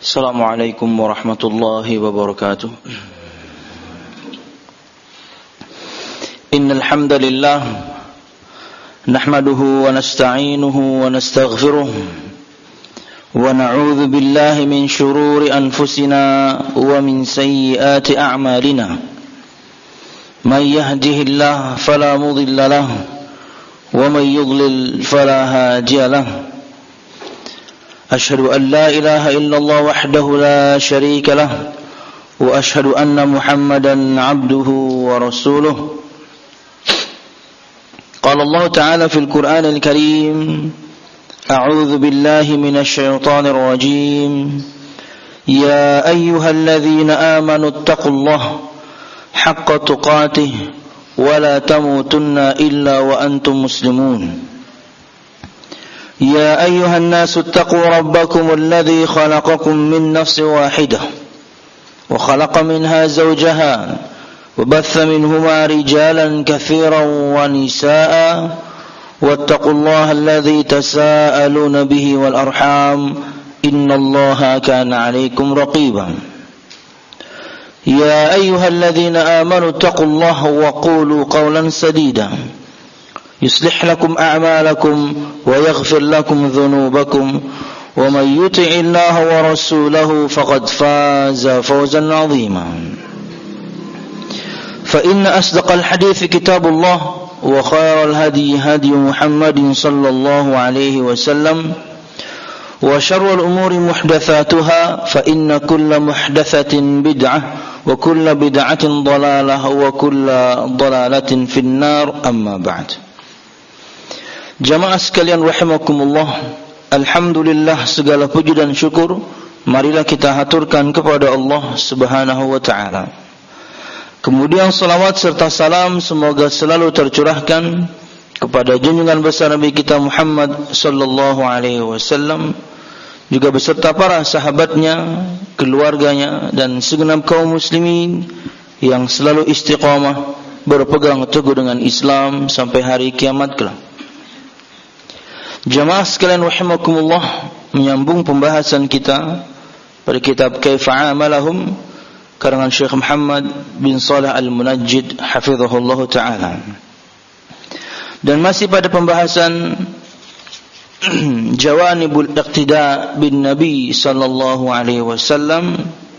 Assalamualaikum warahmatullahi wabarakatuh. Innal hamdalillah nahmaduhu wa nasta'inuhu wa nastaghfiruh wa na'udzu billahi min shururi anfusina wa min sayyiati a'malina. May yahdihillahu fala mudilla lahu wa may yudlil fala hadiya lahu. أشهد أن لا إله إلا الله وحده لا شريك له وأشهد أن محمدا عبده ورسوله. قال الله تعالى في القرآن الكريم: أعوذ بالله من الشيطان الرجيم. يا أيها الذين آمنوا اتقوا الله حق تقاته ولا تموتن إلا وأنتم مسلمون. يا أيها الناس اتقوا ربكم الذي خلقكم من نفس واحدة وخلق منها زوجها وبث منهما رجالا كثيرا ونساء واتقوا الله الذي تساءلون به والأرحام إن الله كان عليكم رقيبا. يا أيها الذين آمنوا اتقوا الله وقولوا قولا سديدا يصلح لكم أعمالكم ويغفر لكم ذنوبكم ومن يطع الله ورسوله فقد فاز فوزا عظيما. فإن أصدق الحديث كتاب الله وخير الهدي هدي محمد صلى الله عليه وسلم وشر الأمور محدثاتها فإن كل محدثة بدعة وكل بدعة ضلالة وكل ضلالة في النار. أما بعد. Jamaah sekalian rahimakumullah, alhamdulillah, segala puji dan syukur marilah kita haturkan kepada Allah Subhanahu wa taala. Kemudian salawat serta salam semoga selalu tercurahkan kepada junjungan besar Nabi kita Muhammad sallallahu alaihi wasallam, juga beserta para sahabatnya, keluarganya dan segenap kaum muslimin yang selalu istiqamah berpegang teguh dengan Islam sampai hari kiamat kelak. Jamaah sekalian rahimakumullah, menyambung pembahasan kita pada kitab Kaifa Amalahum karangan Syekh Muhammad bin Shalih Al-Munajjid hafizahullah ta'ala. Dan masih pada pembahasan Jawanibul Iqtida bin Nabi sallallahu alaihi wasallam,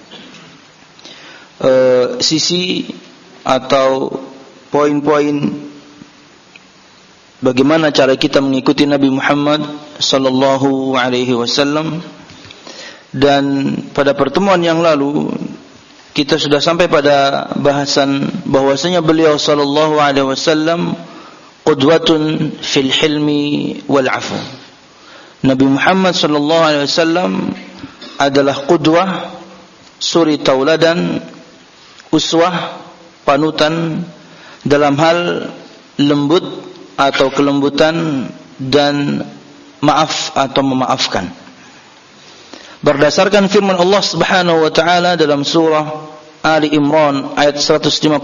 sisi atau poin-poin bagaimana cara kita mengikuti Nabi Muhammad sallallahu alaihi wasallam. Dan pada pertemuan yang lalu kita sudah sampai pada bahasan bahwasanya beliau sallallahu alaihi wasallam qudwatun fil hilmi wal afu. Nabi Muhammad sallallahu alaihi wasallam adalah qudwah, suri tauladan, uswah, panutan dalam hal lembut atau kelembutan dan maaf atau memaafkan. Berdasarkan firman Allah Subhanahu wa taala dalam surah Ali Imran ayat 159,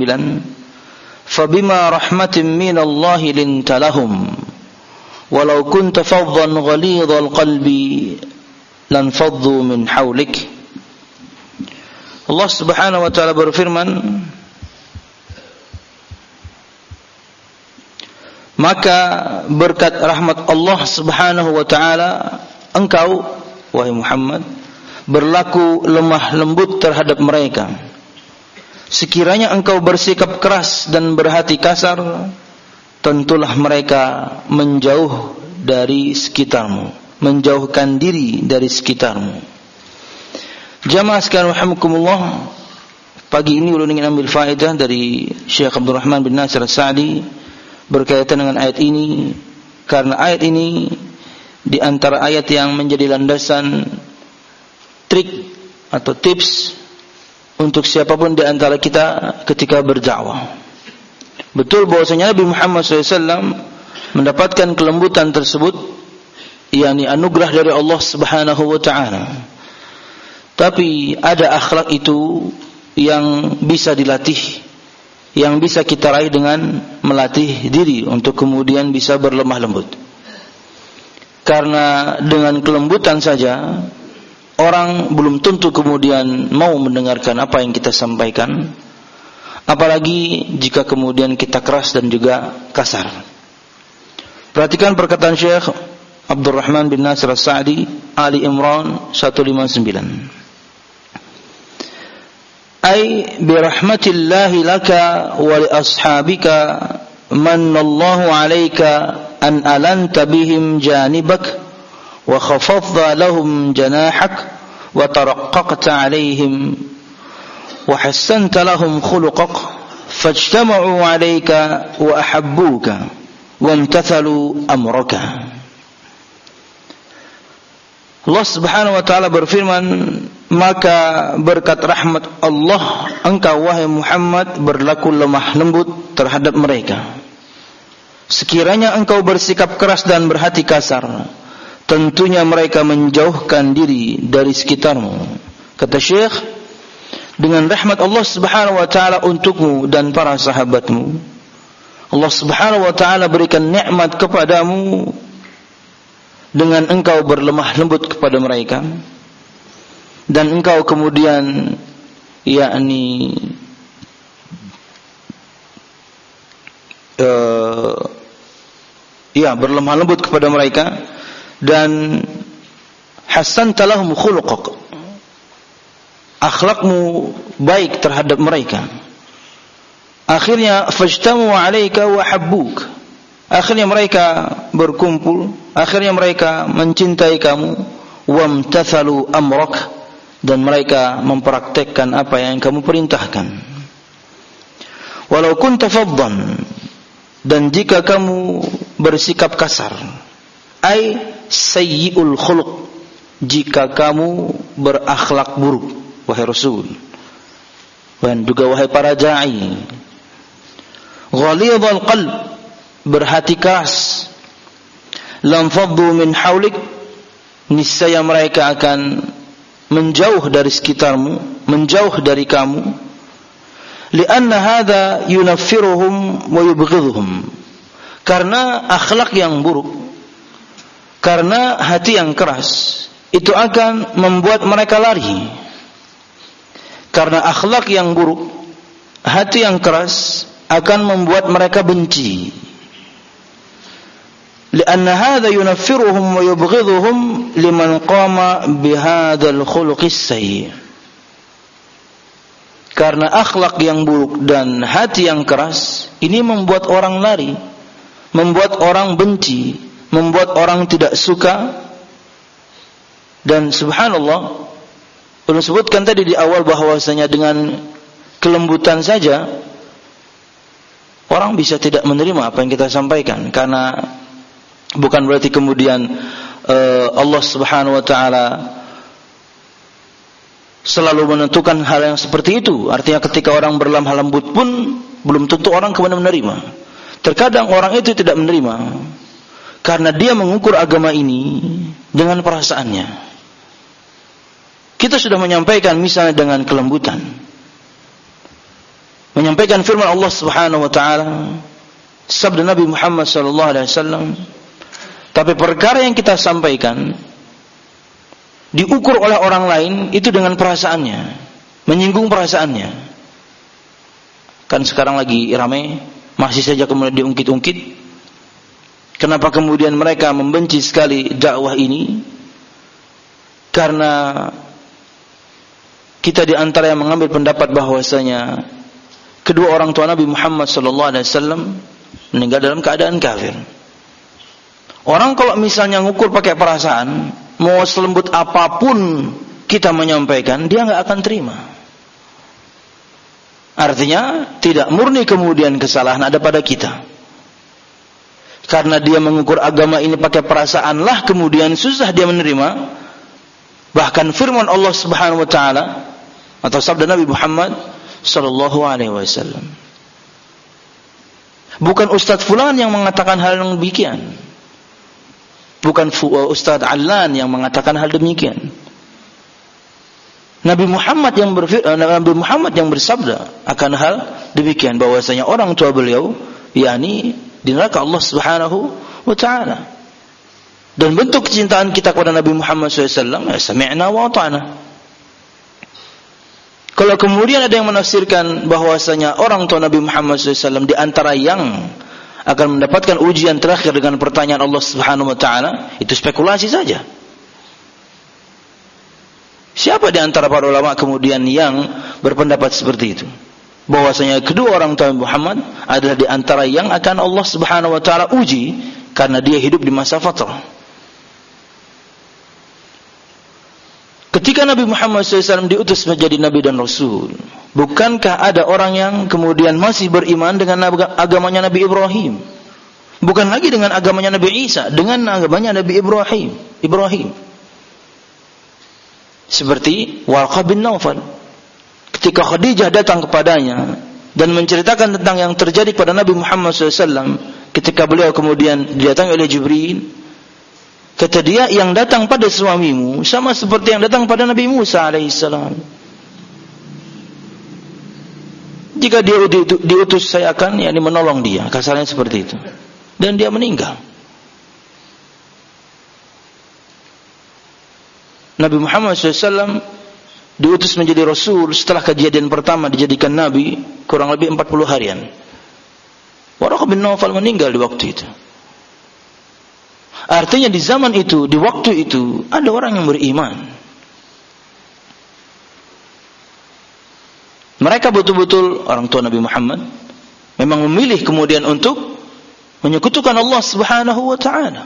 "Fabima rahmatin minallahi linta lahum walau kunta faddan ghalidhal qalbi lanfaddu min hawlik." Allah Subhanahu wa taala berfirman, maka berkat rahmat Allah Subhanahu wa taala engkau wahai Muhammad berlaku lemah lembut terhadap mereka. Sekiranya engkau bersikap keras dan berhati kasar, tentulah mereka menjauh dari sekitarmu, menjauhkan diri dari sekitarmu. Jamaah sekalian rahimakumullah, pagi ini ulun ingin ambil faedah dari Syekh Abdul Rahman bin Nasir As-Sa'di berkaitan dengan ayat ini, karena ayat ini di antara ayat yang menjadi landasan trik atau tips untuk siapapun di antara kita ketika berdakwah. Betul bahwasanya Nabi Muhammad SAW mendapatkan kelembutan tersebut, yakni anugerah dari Allah Subhanahu wa taala. Tapi ada akhlak itu yang bisa dilatih, yang bisa kita raih dengan melatih diri untuk kemudian bisa berlemah lembut. Karena dengan kelembutan saja orang belum tentu kemudian mau mendengarkan apa yang kita sampaikan, apalagi jika kemudian kita keras dan juga kasar. Perhatikan perkataan Syekh Abdurrahman bin Nasir As-Sa'di, Ali Imran 159. Ay bi rahmatillahi laka wa li ashabika manallahu 'alaika an alanta bihim janibak wa khafadha lahum janahak wa taraqqaqta 'alaihim wa hassanta lahum khuluqak fajtama'u 'alaika wa ahabbuka wa imtathalu amraka. Allah Subhanahu wa taala berfirman, maka berkat rahmat Allah engkau wahai Muhammad berlaku lemah lembut terhadap mereka. Sekiranya engkau bersikap keras dan berhati kasar, tentunya mereka menjauhkan diri dari sekitarmu. Kata Syekh, dengan rahmat Allah Subhanahu wa taala untukmu dan para sahabatmu, Allah Subhanahu wa taala berikan nikmat kepadamu dengan engkau berlemah lembut kepada mereka, dan engkau kemudian berlemah lembut kepada mereka, dan hasanta lahum khuluqak, akhlakmu baik terhadap mereka. Akhirnya fajtamu 'alaika wa habbuk, akhirnya mereka berkumpul, akhirnya mereka mencintai kamu, wamtathalu amrak, dan mereka mempraktekkan apa yang kamu perintahkan. Walau kunta faddan, dan jika kamu bersikap kasar, ai sayyi'ul khuluq, jika kamu berakhlak buruk wahai Rasul, dan juga wahai para da'i, ghalidhal qalb, berhati keras, lam faddu min haulik, niscaya mereka akan menjauh dari sekitarmu, menjauh dari kamu. Lianna hadha yunaffiruhum wa yubghidhuhum, karena akhlak yang buruk, karena hati yang keras itu akan membuat mereka lari. Karena akhlak yang buruk, hati yang keras akan membuat mereka benci. Lianna hadha yunaffiruhum wa yubghidhuhum liman qama bihadzal khuluqis sayyi. Karena akhlak yang buruk dan hati yang keras ini membuat orang lari, membuat orang benci, membuat orang tidak suka. Dan subhanallah, perlu sebutkan tadi di awal bahwasanya dengan kelembutan saja orang bisa tidak menerima apa yang kita sampaikan, karena bukan berarti kemudian Allah Subhanahu wa taala selalu menentukan hal yang seperti itu. Artinya ketika orang berlemah lembut pun belum tentu orang kemudian menerima. Terkadang orang itu tidak menerima karena dia mengukur agama ini dengan perasaannya. Kita sudah menyampaikan misalnya dengan kelembutan, menyampaikan firman Allah Subhanahu wa taala, sabda Nabi Muhammad sallallahu alaihi wasallam, tapi perkara yang kita sampaikan diukur oleh orang lain itu dengan perasaannya, menyinggung perasaannya. Kan sekarang lagi ramai, masih saja kemudian diungkit-ungkit. Kenapa kemudian mereka membenci sekali dakwah ini? Karena kita di antara yang mengambil pendapat bahwasanya kedua orang tua Nabi Muhammad sallallahu alaihi wasallam meninggal dalam keadaan kafir. Orang kalau misalnya ngukur pakai perasaan, mau selembut apapun kita menyampaikan, dia enggak akan terima. Artinya tidak murni kemudian kesalahan ada pada kita. Karena dia mengukur agama ini pakai perasaan lah, kemudian susah dia menerima. Bahkan firman Allah Subhanahu wa taala atau sabda Nabi Muhammad sallallahu alaihi wasallam, bukan Ustadz fulan yang mengatakan hal yang demikian, bukan Ustadz Allan yang mengatakan hal demikian. Nabi Muhammad yang bersabda akan hal demikian, bahwasanya orang tua beliau yakni di neraka Allah Subhanahu wa taala. Dan bentuk kecintaan kita kepada Nabi Muhammad SAW, ya sami'na wa ata'na. Kalau kemudian ada yang menafsirkan bahwasanya orang tua Nabi Muhammad SAW di antara yang akan mendapatkan ujian terakhir dengan pertanyaan Allah Subhanahu wa taala, itu spekulasi saja. Siapa di antara para ulama kemudian yang berpendapat seperti itu? Bahwasanya kedua orang tua Muhammad adalah di antara yang akan Allah Subhanahu wa taala uji karena dia hidup di masa fatrah. Ketika Nabi Muhammad SAW diutus menjadi Nabi dan Rasul, bukankah ada orang yang kemudian masih beriman dengan agamanya Nabi Ibrahim? Bukan lagi dengan agamanya Nabi Isa, dengan agamanya Nabi Ibrahim. Seperti Warqah bin Nawfal. Ketika Khadijah datang kepadanya dan menceritakan tentang yang terjadi pada Nabi Muhammad SAW, ketika beliau kemudian didatangi oleh Jibril, kata dia, yang datang pada suamimu sama seperti yang datang pada Nabi Musa alaihissalam. Jika dia diutus, saya akan menolong dia. Kasarnya seperti itu. Dan dia meninggal. Nabi Muhammad SAW diutus menjadi Rasul setelah kejadian pertama dijadikan Nabi kurang lebih 40 harian. Warqah bin Nawfal meninggal di waktu itu. Artinya di zaman itu, di waktu itu, ada orang yang beriman. Mereka betul-betul orang tua Nabi Muhammad memang memilih kemudian untuk menyekutukan Allah Subhanahu wa taala.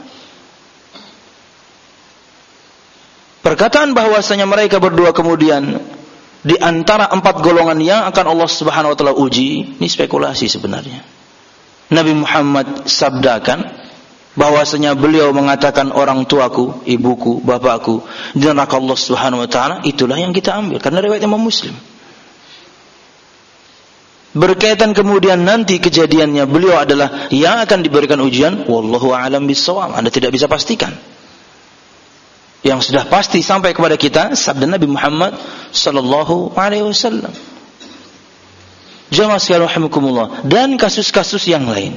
Perkataan bahwasanya mereka berdua kemudian di antara 4 golongan yang akan Allah Subhanahu wa taala uji, ini spekulasi sebenarnya. Nabi Muhammad sabdakan bahwasanya beliau mengatakan orang tuaku, ibuku, bapakku di neraka Allah Subhanahu wa taala, itulah yang kita ambil karena riwayat Imam Muslim. Berkaitan kemudian nanti kejadiannya beliau adalah yang akan diberikan ujian, wallahu a'lam bissawab. Anda tidak bisa pastikan. Yang sudah pasti sampai kepada kita sabda Nabi Muhammad sallallahu alaihi wasallam. Jamaah sekalian rahimakumullah, dan kasus-kasus yang lain.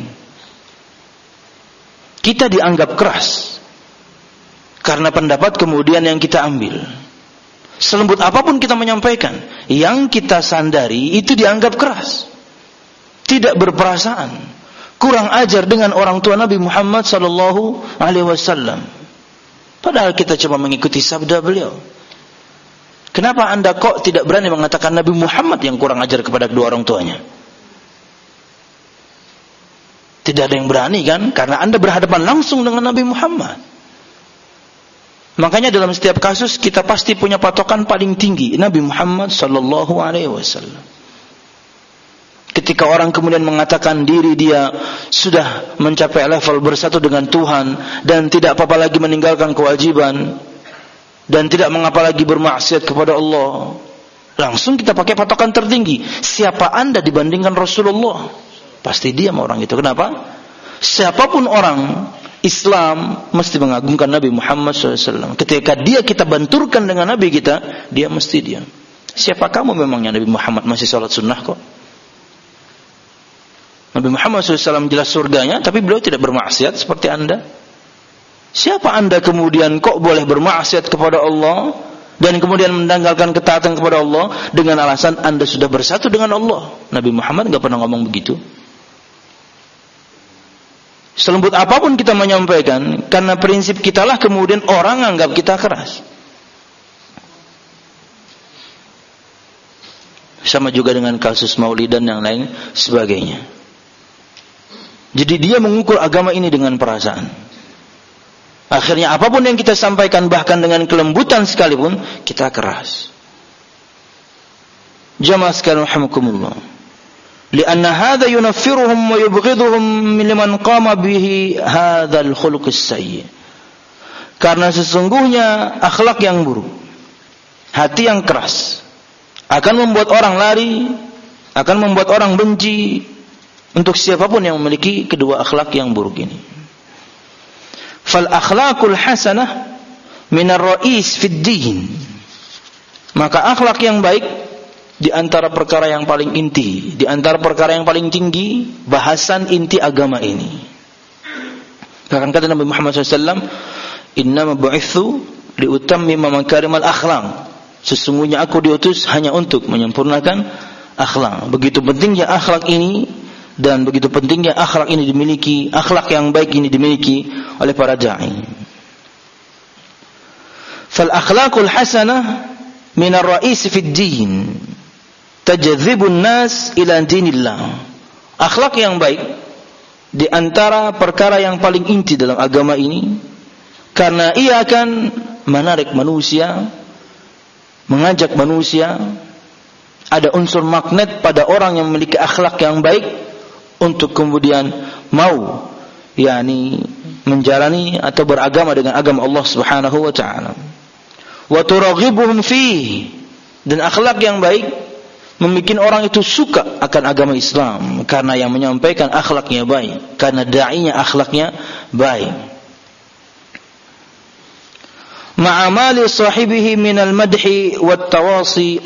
Kita dianggap keras karena pendapat kemudian yang kita ambil. Selembut apapun kita menyampaikan, yang kita sandari itu dianggap keras, tidak berperasaan, kurang ajar dengan orang tua Nabi Muhammad sallallahu alaihi wasallam. Padahal kita cuma mengikuti sabda beliau. Kenapa Anda kok tidak berani mengatakan Nabi Muhammad yang kurang ajar kepada kedua orang tuanya? Tidak ada yang berani kan? Karena Anda berhadapan langsung dengan Nabi Muhammad. Makanya dalam setiap kasus kita pasti punya patokan paling tinggi, Nabi Muhammad sallallahu alaihi wasallam. Ketika orang kemudian mengatakan diri dia sudah mencapai level bersatu dengan Tuhan dan tidak apa-apa lagi meninggalkan kewajiban dan tidak mengapa lagi bermaksiat kepada Allah, langsung kita pakai patokan tertinggi. Siapa Anda dibandingkan Rasulullah? Pasti diam orang itu. Kenapa? Siapapun orang Islam mesti mengagungkan Nabi Muhammad SAW. Ketika kita benturkan dengan Nabi kita, dia mesti diam. Siapa kamu memangnya? Nabi Muhammad masih salat sunnah kok. Nabi Muhammad SAW jelas surganya, tapi beliau tidak bermaksiat seperti Anda. Siapa Anda kemudian kok boleh bermaksiat kepada Allah dan kemudian mendanggalkan ketaatan kepada Allah dengan alasan Anda sudah bersatu dengan Allah? Nabi Muhammad enggak pernah ngomong begitu. Selembut apapun kita menyampaikan, karena prinsip kitalah kemudian orang anggap kita keras. Sama juga dengan kasus Maulid dan yang lain sebagainya. Jadi dia mengukur agama ini dengan perasaan. Akhirnya apapun yang kita sampaikan, bahkan dengan kelembutan sekalipun, kita keras. Jamaah sekalian rahimakumullah. Lianna hadha yunaffiruhum wa yubghiduhum liman qama bihi hadzal khuluqus sayyi. Karena sesungguhnya akhlak yang buruk, hati yang keras akan membuat orang lari, akan membuat orang benci untuk siapapun yang memiliki kedua akhlak yang buruk ini. Fal akhlaqul hasanah min ar-ra'is fid din. Maka akhlak yang baik di antara perkara yang paling inti, di antara perkara yang paling tinggi, bahasan inti agama ini. Bahkan kata Nabi Muhammad SAW, Innama bu'itsu liutammima makarimal akhlaq. Sesungguhnya aku diutus hanya untuk menyempurnakan akhlak. Begitu pentingnya akhlak ini, dan begitu pentingnya akhlak ini dimiliki, akhlak yang baik ini dimiliki oleh para da'i. Fal akhlaqul hasanah min ar-ra'is fi ad-din tajdzibu an-nas ila dinillah. Akhlak yang baik di antara perkara yang paling inti dalam agama ini, karena ia akan menarik manusia, mengajak manusia. Ada unsur magnet pada orang yang memiliki akhlak yang baik untuk kemudian mau menjalani atau beragama dengan agama Allah Subhanahu wa taala. Wa turaghibuhum fihi, dan akhlak yang baik membuat orang itu suka akan agama Islam karena yang menyampaikan akhlaknya baik, karena da'inya akhlaknya baik. Ma'amali sahibihi minal madhi wat tawasi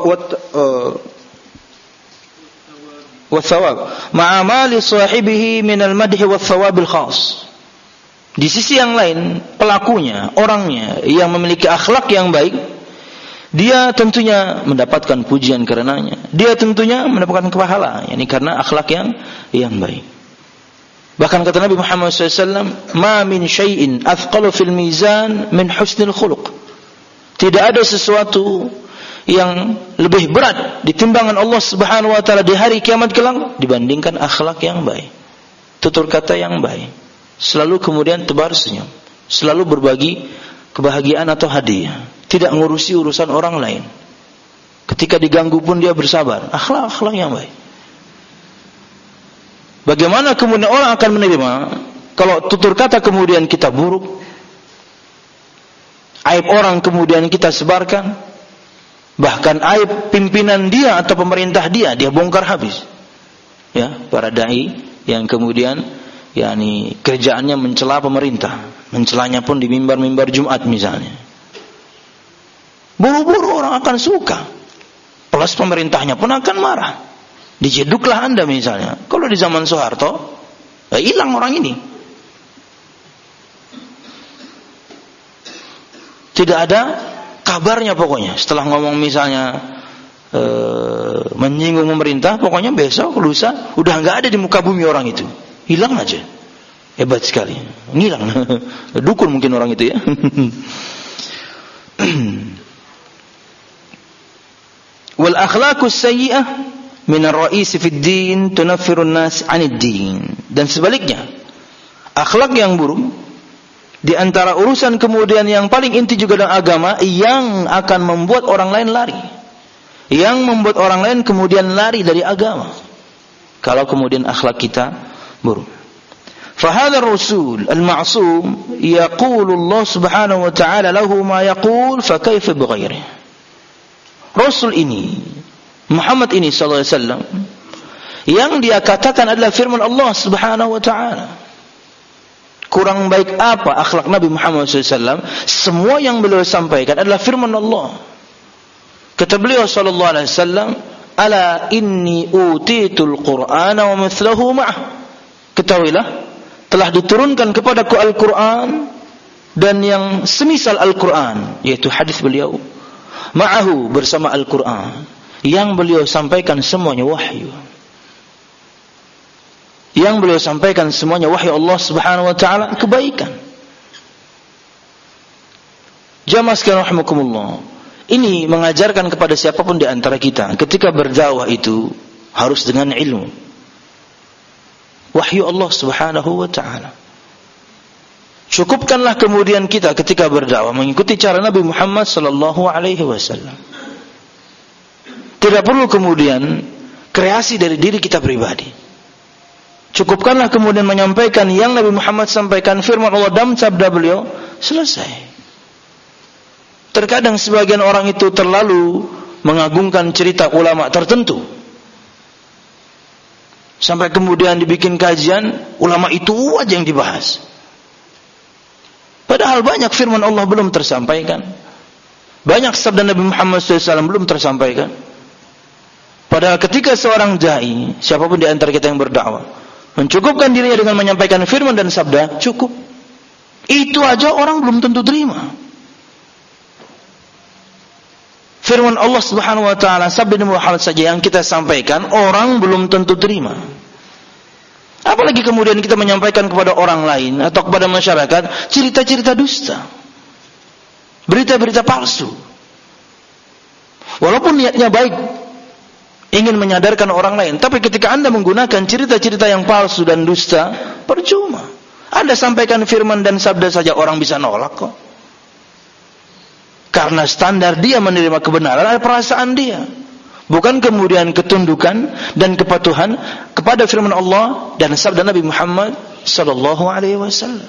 والثواب مع مال صاحبه من المدح والثواب الخاص. Di sisi yang lain, pelakunya, orangnya yang memiliki akhlak yang baik, dia tentunya mendapatkan pujian karenanya. Dia tentunya mendapatkan pahala, karena akhlak yang baik. Bahkan kata Nabi Muhammad SAW, "Ma min syai'in athqalu fil mizan min husnil khuluq." Tidak ada sesuatu yang lebih berat di timbangan Allah Subhanahu wa taala di hari kiamat kelak dibandingkan akhlak yang baik, tutur kata yang baik, selalu kemudian tebar senyum, selalu berbagi kebahagiaan atau hadiah, tidak ngurusi urusan orang lain. Ketika diganggu pun dia bersabar. Akhlak yang baik. Bagaimana kemudian orang akan menerima kalau tutur kata kemudian kita buruk, aib orang kemudian kita sebarkan, bahkan aib pimpinan dia atau pemerintah dia bongkar habis. Para dai yang kemudian kerjaannya mencela pemerintah, mencelanya pun di mimbar-mimbar Jumat misalnya. Buru-buru orang akan suka. Plus pemerintahnya pun akan marah. Dijeduklah Anda misalnya. Kalau di zaman Soeharto, hilang orang ini. Tidak ada kabarnya pokoknya. Setelah ngomong misalnya menyinggung pemerintah, pokoknya besok lusa udah nggak ada di muka bumi orang itu, hilang aja. Hebat sekali, ngilang. Dukun mungkin orang itu ya. Wal akhlaqus sayyi'ah min ar-ra'is fi ad-din tunaffiru an-nas 'anid din. Dan sebaliknya, akhlak yang buruk di antara urusan kemudian yang paling inti juga dalam agama, yang akan membuat orang lain lari, yang membuat orang lain kemudian lari dari agama, kalau kemudian akhlak kita buruk. Fahadha ar-rasul al-ma'sum yaqulu Allah subhanahu wa ta'ala lahu ma yaqul fa kaifa bighairihi. Rasul ini, Muhammad ini sallallahu alaihi wasallam, yang dia katakan adalah firman Allah subhanahu wa ta'ala. Kurang baik apa akhlak Nabi Muhammad SAW? Semua yang beliau sampaikan adalah firman Allah. Kata beliau sallallahu alaihi wasallam, "Ala inni utitul Qur'ana wa mithluhu ma'ah." Ketahuilah, telah diturunkan kepadaku Al-Qur'an dan yang semisal Al-Qur'an, yaitu hadis beliau. Ma'ahu, bersama Al-Qur'an. Yang beliau sampaikan semuanya wahyu. Yang beliau sampaikan semuanya wahyu Allah Subhanahu wa taala, kebaikan. Jamaah sekalian rahimakumullah. Ini mengajarkan kepada siapapun di antara kita, ketika berdakwah itu harus dengan ilmu. Wahyu Allah Subhanahu wa taala. Cukupkanlah kemudian kita ketika berdakwah mengikuti cara Nabi Muhammad sallallahu alaihi wasallam. Tidak perlu kemudian kreasi dari diri kita pribadi. Cukupkanlah kemudian menyampaikan yang Nabi Muhammad sampaikan, firman Allah dalam sabda beliau, selesai. Terkadang sebagian orang itu terlalu mengagungkan cerita ulama tertentu, sampai kemudian dibikin kajian, ulama itu aja yang dibahas. Padahal banyak firman Allah belum tersampaikan, banyak sabda Nabi Muhammad SAW belum tersampaikan. Padahal ketika seorang dai, siapapun di antara kita yang berdakwah, mencukupkan dirinya dengan menyampaikan firman dan sabda, cukup. Itu aja orang belum tentu terima. Firman Allah Subhanahu wa taala, sabda Nabi Muhammad saja yang kita sampaikan, orang belum tentu terima. Apalagi kemudian kita menyampaikan kepada orang lain atau kepada masyarakat cerita-cerita dusta, berita-berita palsu. Walaupun niatnya baik, ingin menyadarkan orang lain, tapi ketika Anda menggunakan cerita-cerita yang palsu dan dusta, percuma. Anda sampaikan firman dan sabda saja, orang bisa nolak kok. Karena standar dia menerima kebenaran adalah perasaan dia, bukan kemudian ketundukan dan kepatuhan kepada firman Allah dan sabda Nabi Muhammad sallallahu alaihi wasallam.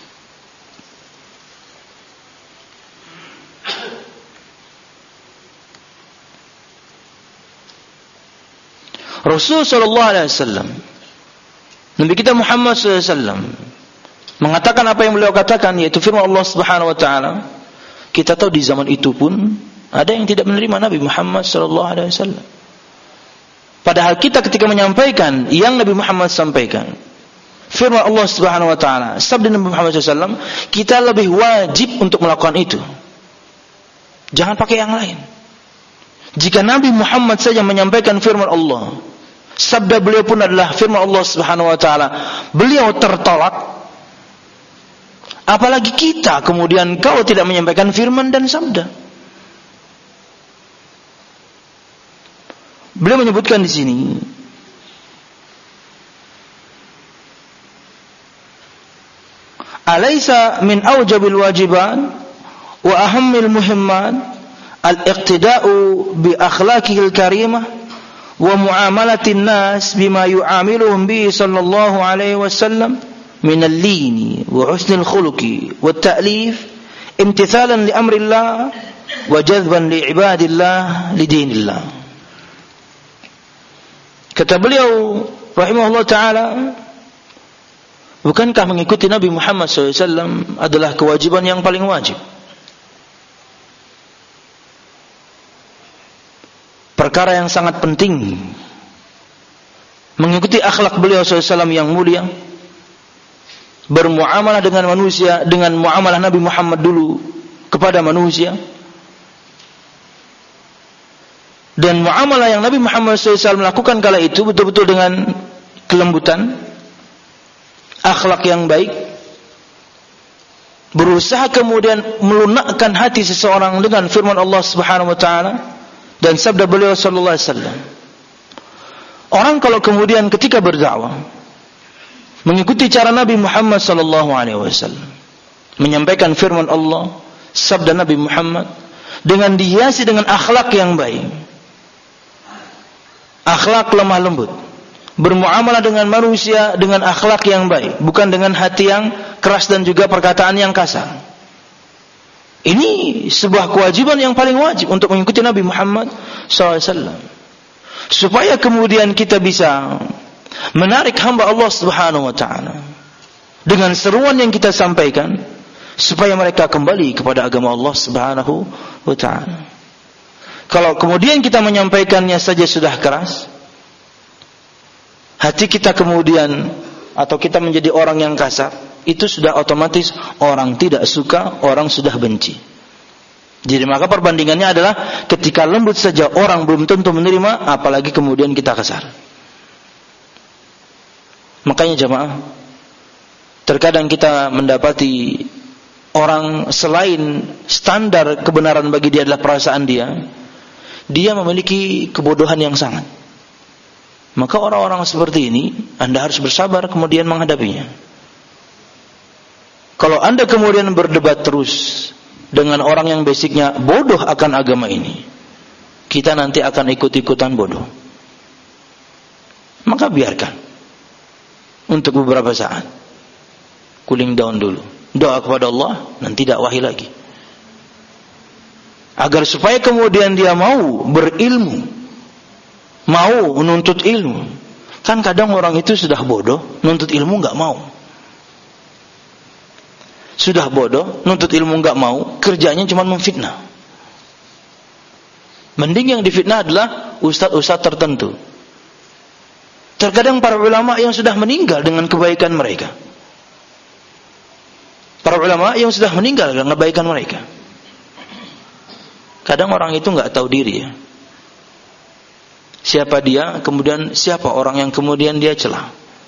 Rasul sallallahu alaihi wasallam, Nabi kita Muhammad sallallahu alaihi wasallam mengatakan apa yang beliau katakan, yaitu firman Allah Subhanahu wa taala. Kita tahu di zaman itu pun ada yang tidak menerima Nabi Muhammad sallallahu alaihi wasallam. Padahal kita ketika menyampaikan yang Nabi Muhammad sampaikan, firman Allah Subhanahu wa taala, sabda Nabi Muhammad sallallahu alaihi wasallam, kita lebih wajib untuk melakukan itu. Jangan pakai yang lain. Jika Nabi Muhammad saja menyampaikan firman Allah, sabda beliau pun adalah firman Allah Subhanahu wa taala, beliau tertolak. Apalagi kita kemudian kau tidak menyampaikan firman dan sabda. Beliau menyebutkan di sini, alaysa min awjabil wajibat wa ahammil muhimmat al-iqtida'u bi akhlaqihil karimah wa muamalatin nas bima yu'amiluhum bi sallallahu alaihi wasallam min al-lini wa husnil khuluqi wa ta'lif imtithalan li amrillah wa jadban li ibadillah li dinillah. Kata beliau rahimahullah ta'ala, bukankah mengikuti Nabi Muhammad SAW adalah kewajiban yang paling wajib? Perkara yang sangat penting. Mengikuti akhlak beliau SAW yang mulia, bermuamalah dengan manusia dengan muamalah Nabi Muhammad dulu kepada manusia, dan muamalah yang Nabi Muhammad SAW melakukan kala itu betul-betul dengan kelembutan, akhlak yang baik, berusaha kemudian melunakkan hati seseorang dengan firman Allah Subhanahu wa taala dan sabda beliau sallallahu alaihi wasallam. Orang kalau kemudian ketika berdakwah mengikuti cara Nabi Muhammad sallallahu alaihi wasallam, menyampaikan firman Allah, sabda Nabi Muhammad dengan dihiasi dengan akhlak yang baik, akhlak lemah lembut, bermuamalah dengan manusia dengan akhlak yang baik, bukan dengan hati yang keras dan juga perkataan yang kasar. Ini sebuah kewajiban yang paling wajib untuk mengikuti Nabi Muhammad SAW, supaya kemudian kita bisa menarik hamba Allah Subhanahu wa taala dengan seruan yang kita sampaikan, supaya mereka kembali kepada agama Allah Subhanahu wa taala. Kalau kemudian kita menyampaikannya saja sudah keras, hati kita kemudian atau kita menjadi orang yang kasar, itu sudah otomatis orang tidak suka, orang sudah benci. Jadi maka perbandingannya adalah ketika lembut saja orang belum tentu menerima, apalagi kemudian kita kasar. Makanya jamaah, terkadang kita mendapati orang selain standar kebenaran bagi dia adalah perasaan dia memiliki kebodohan yang sangat. Maka orang-orang seperti ini Anda harus bersabar kemudian menghadapinya. Kalau Anda kemudian berdebat terus dengan orang yang basicnya bodoh akan agama ini, kita nanti akan ikut-ikutan bodoh. Maka biarkan untuk beberapa saat, cooling down dulu, doa kepada Allah, nanti dakwahi lagi, agar supaya kemudian dia mau berilmu, mau menuntut ilmu. Kan kadang orang itu sudah bodoh, nuntut ilmu enggak mau. Sudah bodoh, nuntut ilmu enggak mau, kerjanya cuma memfitnah. Mending yang difitnah adalah ustaz-ustaz tertentu. Terkadang para ulama yang sudah meninggal dengan kebaikan mereka. Para ulama yang sudah meninggal dengan kebaikan mereka. Kadang orang itu nggak tahu diri ya. Siapa dia, kemudian siapa orang yang kemudian dia celah.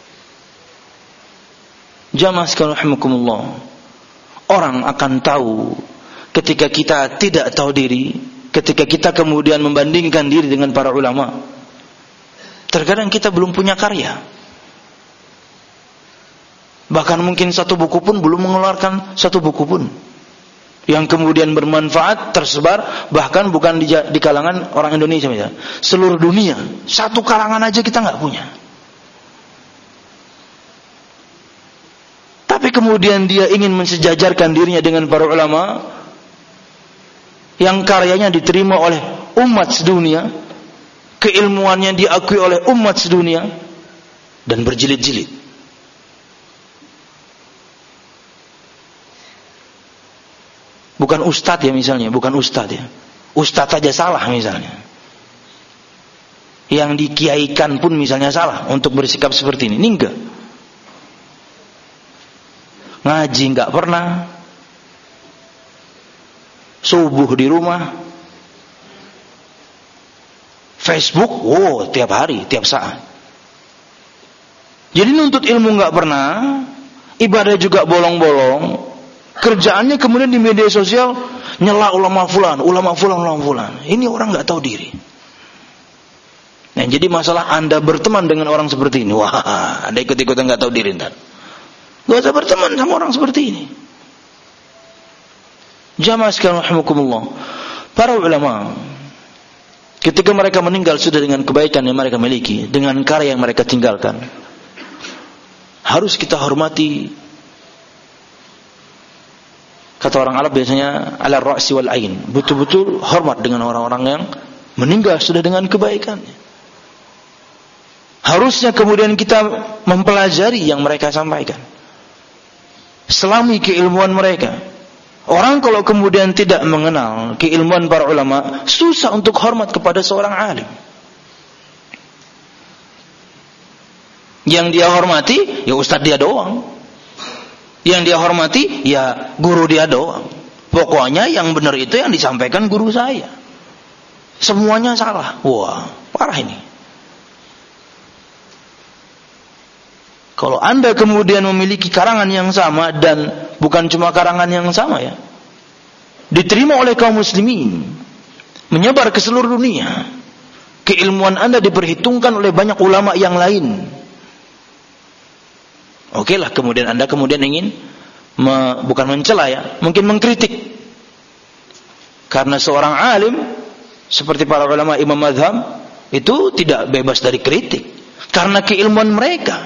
Jamaah sekalian rahimakumullah. Orang akan tahu ketika kita tidak tahu diri, ketika kita kemudian membandingkan diri dengan para ulama. Terkadang kita belum punya karya. Bahkan mungkin satu buku pun belum mengeluarkan satu buku pun yang kemudian bermanfaat, tersebar, bahkan bukan di kalangan orang Indonesia misalnya, seluruh dunia. Satu karangan aja kita nggak punya. Tapi kemudian dia ingin mensejajarkan dirinya dengan para ulama yang karyanya diterima oleh umat sedunia, keilmuannya diakui oleh umat sedunia, dan berjilid-jilid. Bukan ustadz ya misalnya, bukan ustadz ya. Ustadz aja salah misalnya. Yang dikiaikan pun misalnya salah untuk bersikap seperti ini. Ini enggak. Ngaji enggak pernah. Subuh di rumah. Facebook, tiap hari, tiap saat. Jadi nuntut ilmu enggak pernah. Ibadah juga bolong-bolong. Kerjaannya kemudian di media sosial nyela ulama fulan. Ini orang nggak tahu diri. Nah, jadi masalah Anda berteman dengan orang seperti ini, wah, Anda ikut-ikutan nggak tahu diri ntar. Nggak usah berteman sama orang seperti ini. Jamaah sekalian rahimakumullah. Para ulama ketika mereka meninggal sudah dengan kebaikan yang mereka miliki, dengan karya yang mereka tinggalkan, harus kita hormati. Kata orang Arab biasanya ala ra'si wal ain, betul-betul hormat dengan orang-orang yang meninggal sudah dengan kebaikannya. Harusnya kemudian kita mempelajari yang mereka sampaikan, selami keilmuan mereka. Orang kalau kemudian tidak mengenal keilmuan para ulama, susah untuk hormat kepada seorang alim. Yang dia hormati ya ustadz dia doang. Yang dia hormati ya guru dia doang. Pokoknya yang benar itu yang disampaikan guru saya. Semuanya salah. Wah, parah ini. Kalau Anda kemudian memiliki karangan yang sama, dan bukan cuma karangan yang sama ya, diterima oleh kaum muslimin, menyebar ke seluruh dunia, keilmuan Anda diperhitungkan oleh banyak ulama yang lain. Oke lah, kemudian Anda kemudian ingin bukan mencela ya, mungkin mengkritik. Karena seorang alim seperti para ulama imam mazhab itu tidak bebas dari kritik karena keilmuan mereka.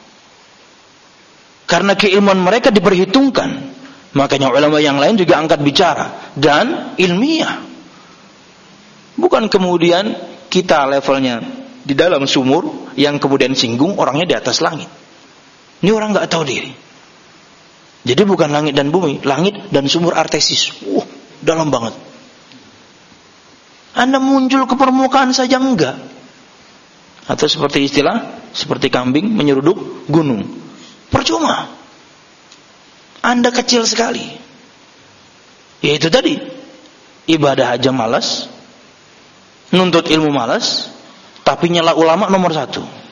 Karena keilmuan mereka diperhitungkan. Makanya ulama yang lain juga angkat bicara dan ilmiah. Bukan kemudian kita levelnya di dalam sumur yang kemudian singgung orangnya di atas langit. Ini orang nggak tahu diri. Jadi bukan langit dan bumi, langit dan sumur artesis. Dalam banget. Anda muncul ke permukaan saja enggak. Atau seperti seperti kambing menyeruduk gunung. Percuma. Anda kecil sekali. Ya itu tadi. Ibadah aja malas. Nuntut ilmu malas. Tapi nyela ulama nomor 1.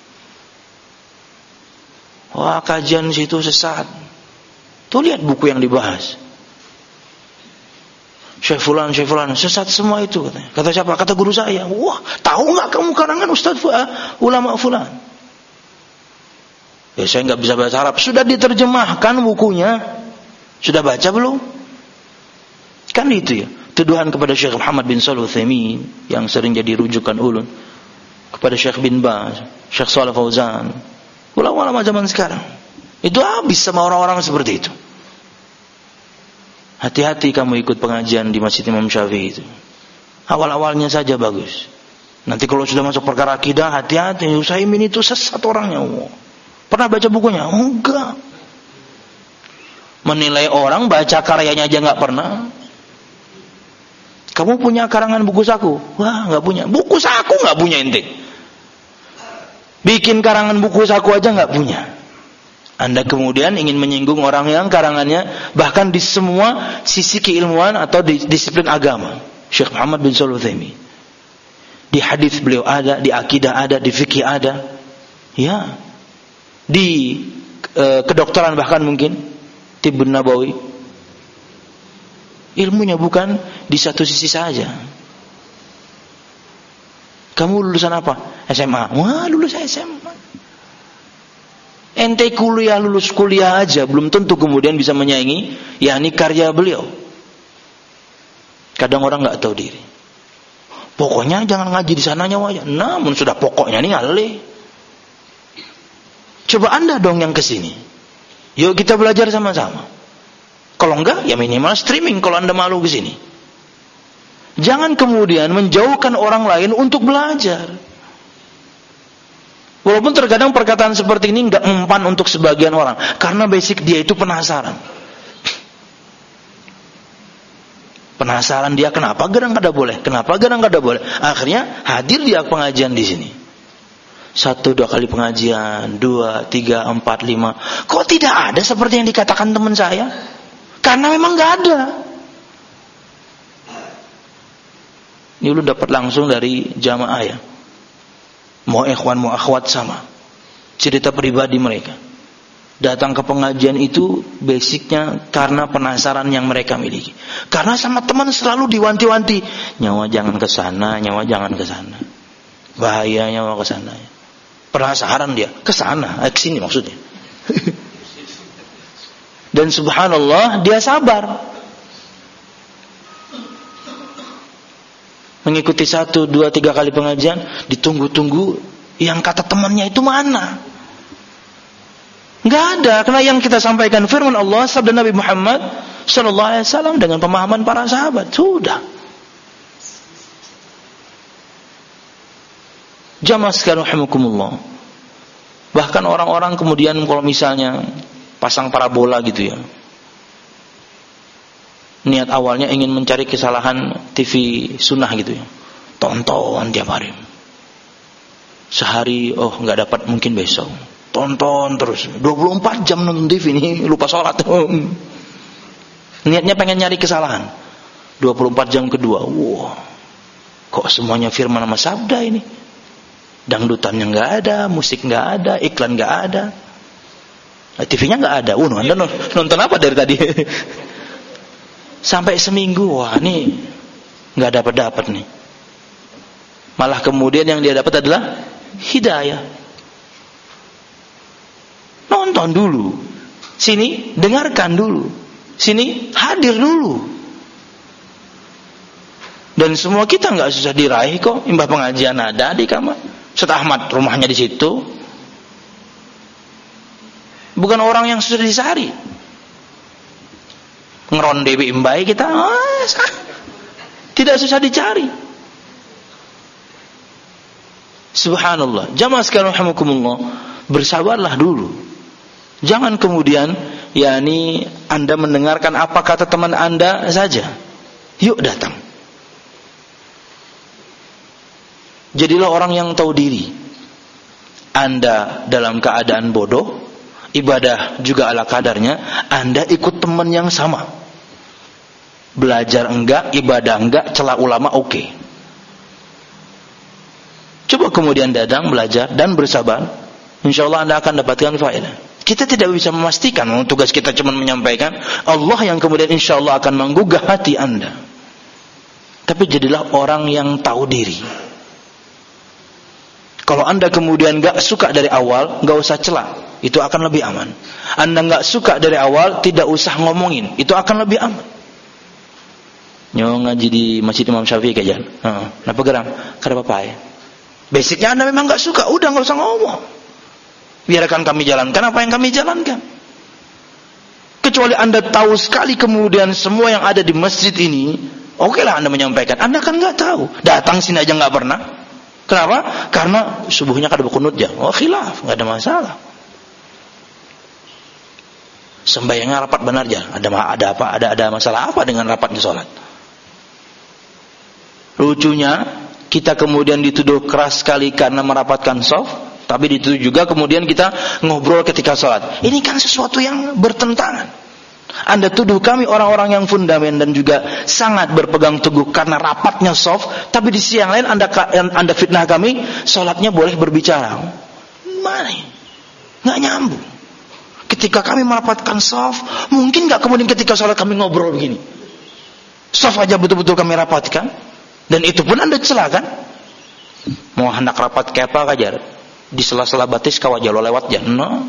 Wah, kajian situ sesat. Tuh lihat buku yang dibahas. Syekh Fulan, sesat semua itu katanya. Kata siapa? Kata guru saya. Wah, tahu nggak kamu karangan Ustaz ulama Fulan? Ya saya nggak bisa bahasa Arab. Sudah diterjemahkan bukunya. Sudah baca belum? Kan itu ya. Tuduhan kepada Syekh Muhammad bin Shalih Al-Utsaimin yang sering jadi rujukan ulun. Kepada Syekh bin Baz, Syekh Shalih Fauzan. Ulama-ulama zaman sekarang itu habis sama orang-orang seperti itu. Hati-hati kamu ikut pengajian di Masjid Imam Syafi'i itu. Awal-awalnya saja bagus. Nanti kalau sudah masuk perkara akidah, hati-hati. Utsaimin itu sesat orangnya. Pernah baca bukunya? Enggak. Menilai orang baca karyanya aja enggak pernah. Kamu punya karangan buku saku? Wah, enggak punya. Buku saku enggak punya ente. Bikin karangan buku saku aja nggak punya. Anda kemudian ingin menyinggung orang yang karangannya bahkan di semua sisi keilmuan atau di disiplin agama. Syekh Muhammad bin Shalih Al-Utsaimin. Di hadis beliau ada, di akidah ada, di fikih ada. Ya. Di kedokteran bahkan mungkin Tibbun Nabawi. Ilmunya bukan di satu sisi saja. Kamu lulusan apa? SMA. Wah, lulus SMA. Ente lulus kuliah aja belum tentu kemudian bisa menyaingi yakni karya beliau. Kadang orang nggak tahu diri. Pokoknya jangan ngaji di sananya wajah. Namun sudah pokoknya nih ngalih. Coba Anda dong yang kesini. Yuk kita belajar sama-sama. Kalau enggak ya minimal streaming kalau Anda malu kesini. Jangan kemudian menjauhkan orang lain untuk belajar. Walaupun terkadang perkataan seperti ini enggak mempan untuk sebagian orang. Karena basic dia itu penasaran. Penasaran dia kenapa kadang kada boleh. Kenapa kadang kada boleh. Akhirnya hadir dia pengajian di sini. 1, 2 kali pengajian. 2, 3, 4, 5. Kok tidak ada seperti yang dikatakan teman saya? Karena memang enggak ada. Ini lu dapat langsung dari jamaah ya. Mau ikhwan, mau akhwat sama. Cerita pribadi mereka. Datang ke pengajian itu basicnya karena penasaran yang mereka miliki. Karena sama teman selalu diwanti-wanti. Nyawa jangan ke sana, nyawa jangan ke sana. Bahaya nyawa ke sana. Penasaran dia, ke sana, ke sini maksudnya. Dan subhanallah dia sabar. Mengikuti 1, 2, 3 kali pengajian, ditunggu-tunggu yang kata temannya itu mana? Enggak ada, karena yang kita sampaikan firman Allah sabda Nabi Muhammad sallallahu alaihi wasallam dengan pemahaman para sahabat. Sudah. Jamaah sekalian rahimakumullah. Bahkan orang-orang kemudian kalau misalnya pasang parabola gitu ya. Niat awalnya ingin mencari kesalahan TV sunnah gitu ya. Tonton tiap hari. Sehari enggak dapat mungkin besok. Tonton terus 24 jam nonton TV ini lupa sholat. Niatnya pengen nyari kesalahan. 24 jam kedua. Wah. Kok semuanya firman sama sabda ini? Dangdutannya enggak ada, musik enggak ada, iklan enggak ada. TV-nya enggak ada. Anda nonton apa dari tadi? Sampai seminggu, wah ini nggak dapat nih. Malah kemudian yang dia dapat adalah hidayah. Nonton dulu, sini dengarkan dulu, sini hadir dulu. Dan semua kita nggak susah diraih kok. Imbah pengajian ada di kamar. Ustaz Ahmad rumahnya di situ. Bukan orang yang susah dicari. Ngeronde imbai kita tidak susah dicari. Subhanallah. Jamaah sekalian rahimakumullah, bersabarlah dulu. Jangan kemudian yakni Anda mendengarkan apa kata teman Anda saja. Yuk datang. Jadilah orang yang tahu diri. Anda dalam keadaan bodoh, ibadah juga ala kadarnya, Anda ikut teman yang sama. Belajar enggak, ibadah enggak, celah ulama oke. Coba kemudian datang belajar dan bersabar, insyaallah Anda akan dapatkan faedah. Kita tidak bisa memastikan, tugas kita cuma menyampaikan. Allah yang kemudian insyaallah akan menggugah hati Anda. Tapi jadilah orang yang tahu diri. Kalau Anda kemudian enggak suka dari awal, enggak usah celah, itu akan lebih aman. Anda enggak suka dari awal, tidak usah ngomongin, itu akan lebih aman. Nyo ngaji di Masjid Imam Syafi'i kajian. Napa geram? Kada apa-apa ya. Basicnya Anda memang enggak suka, udah enggak usah ngomong. Biarkan kami jalankan apa yang kami jalankan. Kecuali Anda tahu sekali kemudian semua yang ada di masjid ini, okelah Anda menyampaikan. Anda kan enggak tahu. Datang sini aja enggak pernah. Kenapa? Karena subuhnya kada berkunut ya. Khilaf, enggak ada masalah. Sembahyangnya rapat benar ya. Ada masalah apa dengan rapatnya sholat? Lucunya kita kemudian dituduh keras sekali karena merapatkan shaf, Tapi itu juga kemudian kita ngobrol ketika sholat. Ini kan sesuatu yang bertentangan. Anda tuduh kami orang-orang yang fundamen dan juga sangat berpegang teguh karena rapatnya soft, tapi di sisi yang lain Anda fitnah kami, sholatnya boleh berbicara. Mana? Nggak nyambung. Ketika kami merapatkan soft, mungkin nggak kemudian ketika sholat kami ngobrol begini. Soft aja betul-betul kami rapatkan, dan itu pun Anda celah kan? Mau hendak rapat kayak apa kajar? Di sela-sela batis kau aja lo lewat ya? No.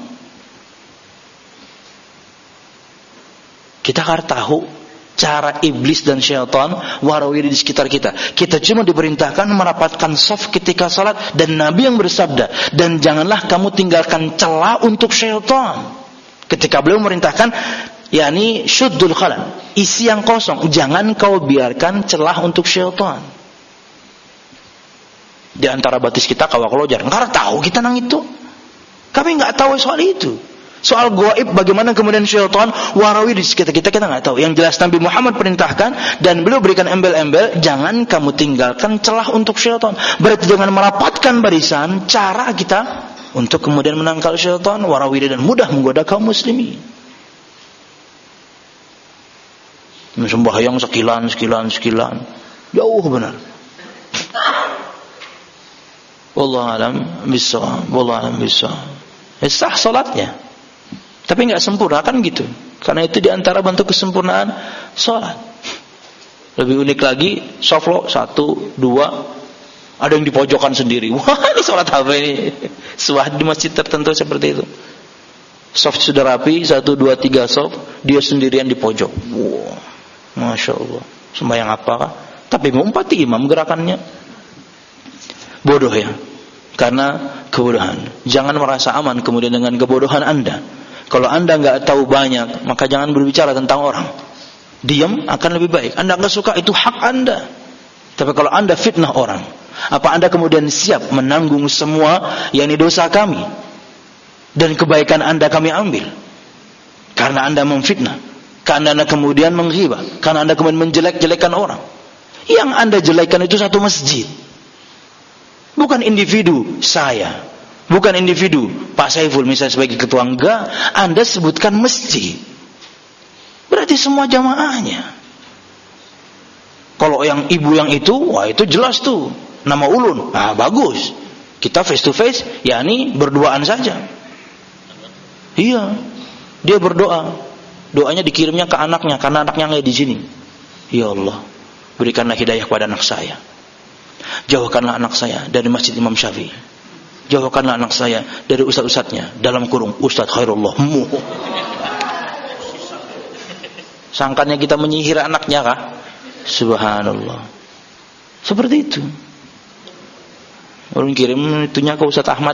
Kita harus tahu cara iblis dan syaitan warawiri di sekitar kita. Kita cuma diperintahkan merapatkan saf ketika salat, dan Nabi yang bersabda, dan janganlah kamu tinggalkan celah untuk syaitan. Ketika beliau merintahkan, yakni syuddul khalal, isi yang kosong, jangan kau biarkan celah untuk syaitan. Di antara batis kita kawakolojar, enggak tahu kita nang itu. Kami enggak tahu soal itu. Soal gaib bagaimana kemudian syaitan warawi di sekitar kita enggak tahu. Yang jelas Nabi Muhammad perintahkan dan beliau berikan embel-embel, jangan kamu tinggalkan celah untuk syaitan. Berarti dengan merapatkan barisan cara kita untuk kemudian menangkal syaitan warawi dan mudah menggoda kaum muslimin. Sembahyang sekilan. Jauh benar. Wallahu alam bissawab. Sah salatnya. Tapi enggak sempurna kan gitu. Karena itu di antara bentuk kesempurnaan salat. Lebih unik lagi, soflo 1, 2, ada yang di pojokan sendiri. Wah, ini salat apa ini? Suah di masjid tertentu seperti itu. Soft sudah rapi, 1, 2, 3 soft, dia sendirian di pojok. Wah, Masya Allah. Sembahyang apa? Tapi mengumpati imam gerakannya. Bodoh ya. Karena kebodohan. Jangan merasa aman kemudian dengan kebodohan Anda. Kalau Anda enggak tahu banyak, maka jangan berbicara tentang orang. Diam akan lebih baik. Anda enggak suka, itu hak Anda. Tapi kalau Anda fitnah orang, apa Anda kemudian siap menanggung semua yakni dosa kami dan kebaikan Anda kami ambil? Karena Anda memfitnah, karena Anda kemudian menghibah, karena Anda kemudian menjelek-jelekan orang. Yang Anda jelekkan itu satu masjid. Bukan individu saya. Bukan individu Pak Saiful misalnya sebagai ketua, enggak. Anda sebutkan masjid. Berarti semua jamaahnya. Kalau yang ibu yang itu, wah itu jelas tuh. Nama ulun. Ah bagus. Kita face to face, yakni berduaan saja. Iya. Dia berdoa. Doanya dikirimnya ke anaknya karena anaknya enggak di sini. Ya Allah, berikanlah hidayah kepada anak saya. Jauhkanlah anak saya dari Masjid Imam Syafi'i. Jauhkanlah anak saya dari ustaz-ustaznya, dalam kurung Ustaz Khairullah. Sangkanya kita menyihir anaknya kah? Subhanallah. Seperti itu. Orang kirim itunya ke Ustaz Ahmad.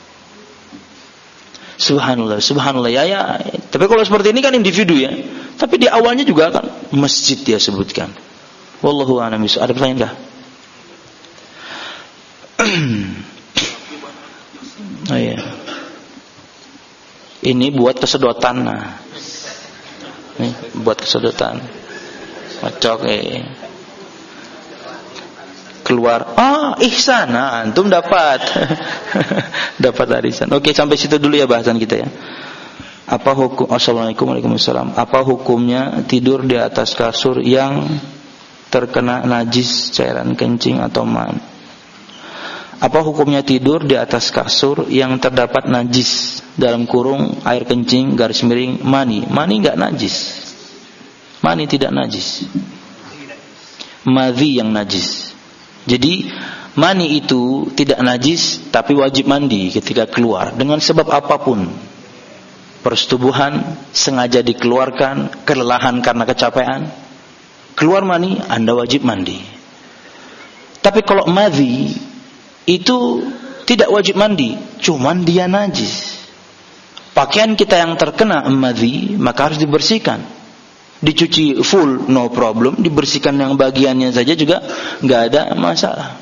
Subhanallah. Ya. Tapi kalau seperti ini kan individu ya. Tapi di awalnya juga kan masjid dia sebutkan. Wallahu a'lam bishawab. Ada pertanyaan kah? Oh iya. Ini buat kesedotan. Nah. Nih, buat kesedotan. Cocok keluar. Ihsan. Nah, antum dapat. Dapat arisan. Oke, sampai situ dulu ya bahasan kita ya. Apa hukum? Assalamualaikum warahmatullahi wabarakatuh. Apa hukumnya tidur di atas kasur yang terkena najis cairan kencing atau man? Apa hukumnya tidur di atas kasur yang terdapat najis, dalam kurung air kencing garis miring mani? Mani enggak najis. Mani tidak najis. Madhi yang najis. Jadi mani itu tidak najis tapi wajib mandi ketika keluar dengan sebab apapun. Persetubuhan sengaja dikeluarkan, kelelahan karena kecapean, keluar mani, Anda wajib mandi. Tapi kalau madhi itu tidak wajib mandi, cuman dia najis. Pakaian kita yang terkena madhi maka harus dibersihkan. Dicuci full no problem, dibersihkan yang bagiannya saja juga enggak ada masalah.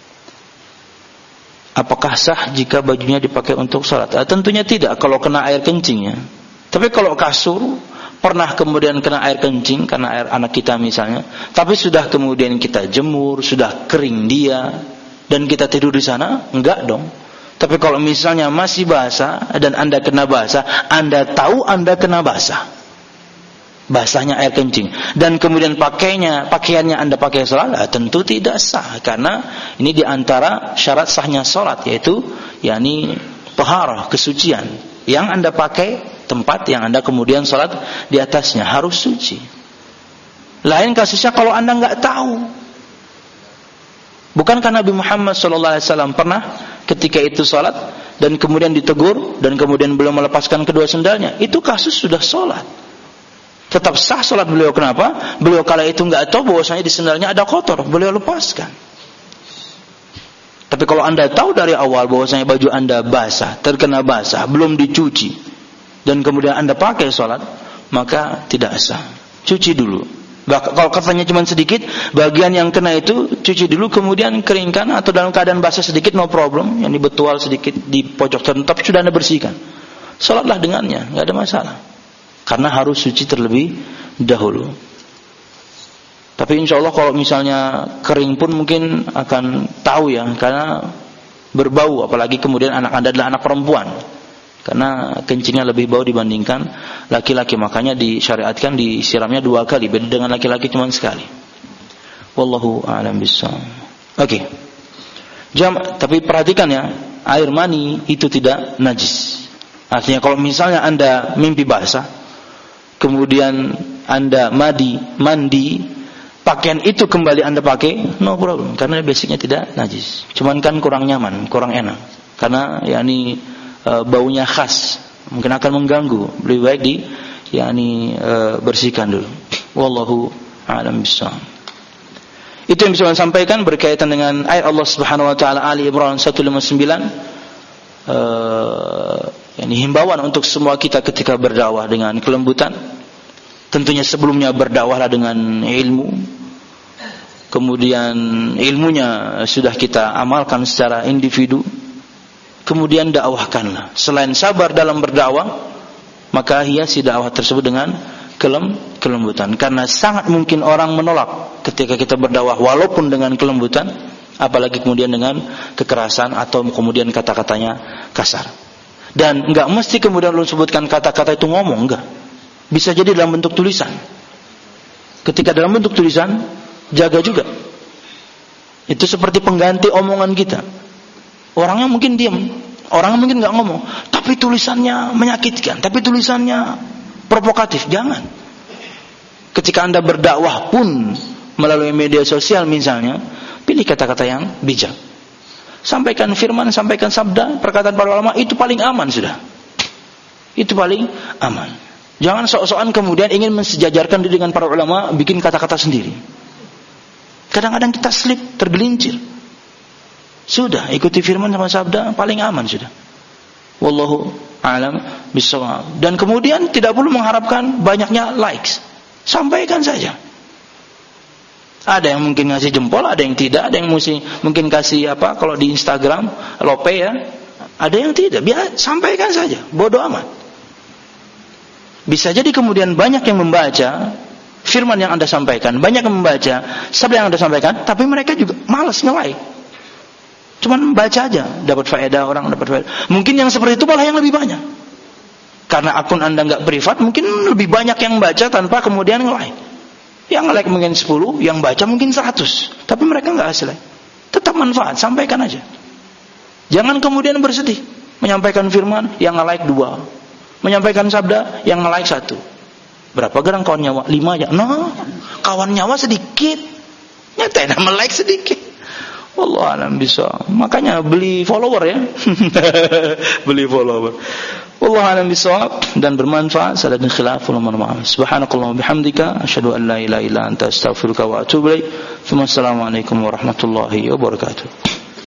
Apakah sah jika bajunya dipakai untuk salat? Tentunya tidak kalau kena air kencingnya. Tapi kalau kasur pernah kemudian kena air kencing karena air anak kita misalnya, tapi sudah kemudian kita jemur, sudah kering dia, dan kita tidur di sana, enggak dong. Tapi kalau misalnya masih basah dan Anda kena basah, Anda tahu Anda kena basah, basahnya air kencing, dan kemudian pakaiannya Anda pakai salat, tentu tidak sah, karena ini diantara syarat sahnya salat, yaitu yakni taharah, kesucian. Yang Anda pakai, tempat yang Anda kemudian salat di atasnya harus suci. Lain kasusnya kalau Anda nggak tahu. Bukankah Nabi Muhammad SAW pernah ketika itu salat dan kemudian ditegur dan kemudian beliau melepaskan kedua sendalnya? Itu kasus sudah salat. Tetap sah salat beliau. Kenapa? Beliau kala itu nggak tahu bahwasanya di sendalnya ada kotor, beliau lepaskan. Tapi kalau Anda tahu dari awal bahwasanya baju Anda basah, terkena basah, belum dicuci, dan kemudian Anda pakai salat, maka tidak sah. Cuci dulu. Kalau katanya cuma sedikit, bagian yang kena itu cuci dulu, kemudian keringkan, atau dalam keadaan basah sedikit, no problem, yang dibetual sedikit di pojok tertentu, sudah Anda bersihkan. Salatlah dengannya, nggak ada masalah. Karena harus suci terlebih dahulu. Tapi insya Allah kalau misalnya kering pun mungkin akan tahu ya, karena berbau, apalagi kemudian anak Anda adalah anak perempuan. Karena kencingnya lebih bau dibandingkan laki-laki, makanya disyariatkan disiramnya 2 kali, beda dengan laki-laki cuma sekali. Wallahu a'lam bishawab. Oke. Tapi perhatikan ya, air mani itu tidak najis. Artinya kalau misalnya Anda mimpi basah, kemudian Anda mandi, pakaian itu kembali Anda pakai, no problem, karena basicnya tidak najis. Cuman kan kurang nyaman, kurang enak, karena yakni baunya khas, mungkin akan mengganggu. Lebih baik bersihkan dulu. Wallahu a'lam bishawab. Itu yang bisa saya sampaikan berkaitan dengan ayat Allah Subhanahu wa taala Ali Imran 159. Himbauan untuk semua kita ketika berdakwah dengan kelembutan. Tentunya sebelumnya berdakwahlah dengan ilmu. Kemudian ilmunya sudah kita amalkan secara individu. Kemudian dakwahkanlah. Selain sabar dalam berdakwah, maka hiasi dakwah tersebut dengan kelembutan. Karena sangat mungkin orang menolak ketika kita berdakwah walaupun dengan kelembutan, apalagi kemudian dengan kekerasan atau kemudian kata-katanya kasar. Dan enggak mesti kemudian lu sebutkan kata-kata itu ngomong, enggak. Bisa jadi dalam bentuk tulisan. Ketika dalam bentuk tulisan, jaga juga. Itu seperti pengganti omongan kita. Orangnya mungkin diam, orangnya mungkin nggak ngomong, tapi tulisannya menyakitkan, tapi tulisannya provokatif. Jangan. Ketika Anda berdakwah pun melalui media sosial misalnya, pilih kata-kata yang bijak. Sampaikan firman, sampaikan sabda, perkataan para ulama, itu paling aman sudah. Itu paling aman. Jangan sok-sokan kemudian ingin mensejajarkan diri dengan para ulama, bikin kata-kata sendiri. Kadang-kadang kita slip, tergelincir. Sudah, ikuti firman sama sabda, paling aman sudah. Wallahu a'lam bishawab. Dan kemudian tidak perlu mengharapkan banyaknya likes. Sampaikan saja. Ada yang mungkin ngasih jempol, ada yang tidak, ada yang mungkin kasih kalau di Instagram, lope ya. Ada yang tidak, biar sampaikan saja, bodoh amat. Bisa jadi kemudian banyak yang membaca firman yang Anda sampaikan, banyak yang membaca sabda yang Anda sampaikan, tapi mereka juga malas nge-like. Cuman baca aja, dapat faedah, orang dapat faedah. Mungkin yang seperti itu malah yang lebih banyak. Karena akun Anda enggak privat, mungkin lebih banyak yang baca tanpa kemudian nge-like. Yang nge-like mungkin 10, yang baca mungkin 100. Tapi mereka enggak like. Tetap manfaat, sampaikan aja. Jangan kemudian bersedih. Menyampaikan firman, yang nge-like 2. Menyampaikan sabda, yang nge-like 1. Berapa gerang kawan nyawa? 5 aja. No, kawan nyawa sedikit. Nyatain nama like sedikit. Wallahu a'lam bishawab. Makanya beli follower ya. Beli follower. Wallahu a'lam bishawab, dan bermanfaat. Saladin khilafun wa ma'am. Subhanakallahumma bihamdika asyhadu an la ilaha illa anta astaghfiruka wa atubu ilaik. Assalamualaikum warahmatullahi wabarakatuh.